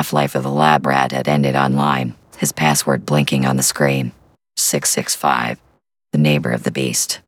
half-life of the lab rat had ended online, his password blinking on the screen. 665, the neighbor of the beast.